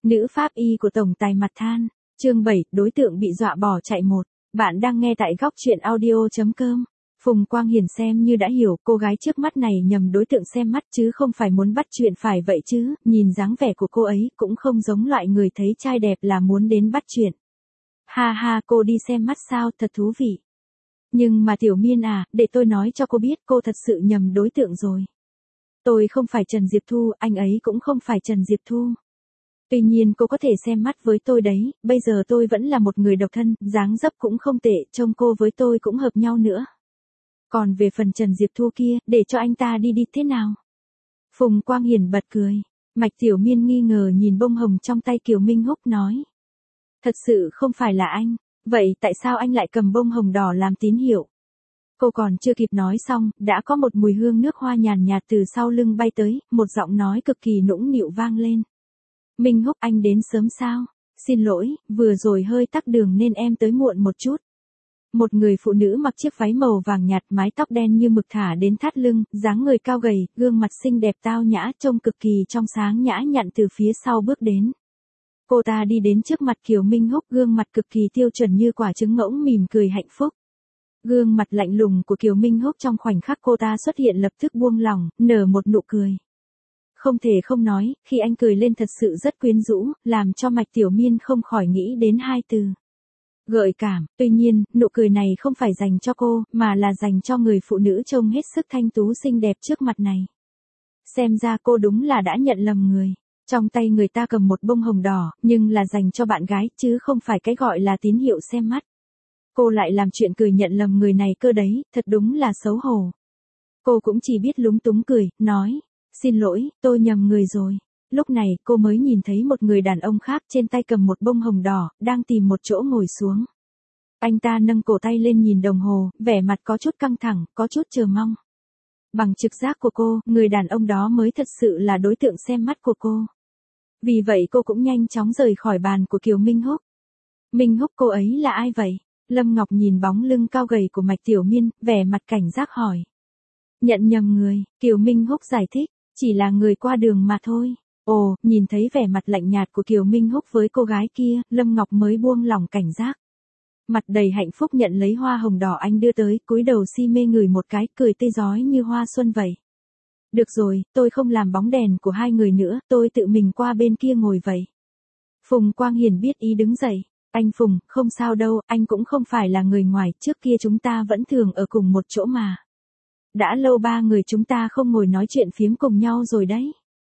Nữ pháp y của tổng tài mặt than. Chương 7, đối tượng bị dọa bỏ chạy một. Bạn đang nghe tại góc truyện audio.com. Phùng Quang Hiển xem như đã hiểu, cô gái trước mắt này nhầm đối tượng xem mắt chứ không phải muốn bắt chuyện phải vậy chứ, nhìn dáng vẻ của cô ấy cũng không giống loại người thấy trai đẹp là muốn đến bắt chuyện. Ha ha, cô đi xem mắt sao, thật thú vị. Nhưng mà Tiểu Miên à, để tôi nói cho cô biết cô thật sự nhầm đối tượng rồi. Tôi không phải Trần Diệp Thu, anh ấy cũng không phải Trần Diệp Thu. Tuy nhiên cô có thể xem mắt với tôi đấy, bây giờ tôi vẫn là một người độc thân, dáng dấp cũng không tệ, trông cô với tôi cũng hợp nhau nữa. Còn về phần Trần Diệp Thu kia, để cho anh ta đi thế nào? Phùng Quang Hiển bật cười. Mạch Tiểu Miên nghi ngờ nhìn bông hồng trong tay Kiều Minh Húc nói. Thật sự không phải là anh, vậy tại sao anh lại cầm bông hồng đỏ làm tín hiệu? Cô còn chưa kịp nói xong, đã có một mùi hương nước hoa nhàn nhạt từ sau lưng bay tới, một giọng nói cực kỳ nũng nịu vang lên. Minh Húc, anh đến sớm sao? Xin lỗi, vừa rồi hơi tắc đường nên em tới muộn một chút. Một người phụ nữ mặc chiếc váy màu vàng nhạt, mái tóc đen như mực thả đến thắt lưng, dáng người cao gầy, gương mặt xinh đẹp tao nhã, trông cực kỳ trong sáng nhã nhặn từ phía sau bước đến. Cô ta đi đến trước mặt Kiều Minh Húc, gương mặt cực kỳ tiêu chuẩn như quả trứng ngỗng, mỉm cười hạnh phúc. Gương mặt lạnh lùng của Kiều Minh Húc trong khoảnh khắc cô ta xuất hiện lập tức buông lỏng, nở một nụ cười. Không thể không nói, khi anh cười lên thật sự rất quyến rũ, làm cho Mạch Tiểu Miên không khỏi nghĩ đến hai từ. Gợi cảm. Tuy nhiên, nụ cười này không phải dành cho cô, mà là dành cho người phụ nữ trông hết sức thanh tú xinh đẹp trước mặt này. Xem ra cô đúng là đã nhận lầm người. Trong tay người ta cầm một bông hồng đỏ, nhưng là dành cho bạn gái, chứ không phải cái gọi là tín hiệu xem mắt. Cô lại làm chuyện cười nhận lầm người này cơ đấy, thật đúng là xấu hổ. Cô cũng chỉ biết lúng túng cười, nói, xin lỗi, tôi nhầm người rồi. Lúc này, cô mới nhìn thấy một người đàn ông khác trên tay cầm một bông hồng đỏ, đang tìm một chỗ ngồi xuống. Anh ta nâng cổ tay lên nhìn đồng hồ, vẻ mặt có chút căng thẳng, có chút chờ mong. Bằng trực giác của cô, người đàn ông đó mới thật sự là đối tượng xem mắt của cô. Vì vậy cô cũng nhanh chóng rời khỏi bàn của Kiều Minh Húc. Minh Húc, cô ấy là ai vậy? Lâm Ngọc nhìn bóng lưng cao gầy của Mạch Tiểu Miên, vẻ mặt cảnh giác hỏi. Nhận nhầm người, Kiều Minh Húc giải thích, chỉ là người qua đường mà thôi. Ồ, nhìn thấy vẻ mặt lạnh nhạt của Kiều Minh Húc với cô gái kia, Lâm Ngọc mới buông lỏng cảnh giác. Mặt đầy hạnh phúc nhận lấy hoa hồng đỏ anh đưa tới, cúi đầu si mê ngửi một cái, cười tươi rói như hoa xuân vậy. Được rồi, tôi không làm bóng đèn của hai người nữa, tôi tự mình qua bên kia ngồi vậy. Phùng Quang Hiển biết ý đứng dậy. Anh Phùng, không sao đâu, anh cũng không phải là người ngoài, trước kia chúng ta vẫn thường ở cùng một chỗ mà. Đã lâu ba người chúng ta không ngồi nói chuyện phiếm cùng nhau rồi đấy.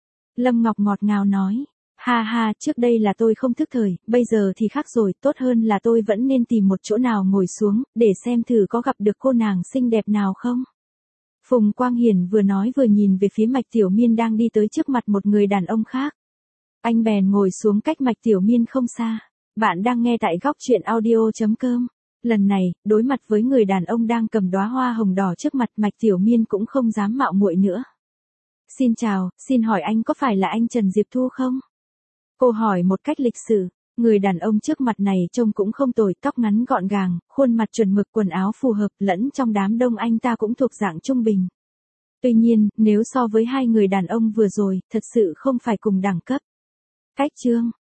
Lâm Ngọc ngọt ngào nói, ha ha, trước đây là tôi không thức thời, bây giờ thì khác rồi, tốt hơn là tôi vẫn nên tìm một chỗ nào ngồi xuống, để xem thử có gặp được cô nàng xinh đẹp nào không. Phùng Quang Hiển vừa nói vừa nhìn về phía Mạch Tiểu Miên đang đi tới trước mặt một người đàn ông khác. Anh bèn ngồi xuống cách Mạch Tiểu Miên không xa. Bạn đang nghe tại góc truyện audio.com. Lần này, đối mặt với người đàn ông đang cầm đóa hoa hồng đỏ trước mặt, Mạch Tiểu Miên cũng không dám mạo muội nữa. Xin chào, xin hỏi anh có phải là anh Trần Diệp Thu không? Cô hỏi một cách lịch sự. Người đàn ông trước mặt này trông cũng không tồi, tóc ngắn gọn gàng, khuôn mặt chuẩn mực, quần áo phù hợp, lẫn trong đám đông anh ta cũng thuộc dạng trung bình. Tuy nhiên, nếu so với hai người đàn ông vừa rồi, thật sự không phải cùng đẳng cấp. Cách chương.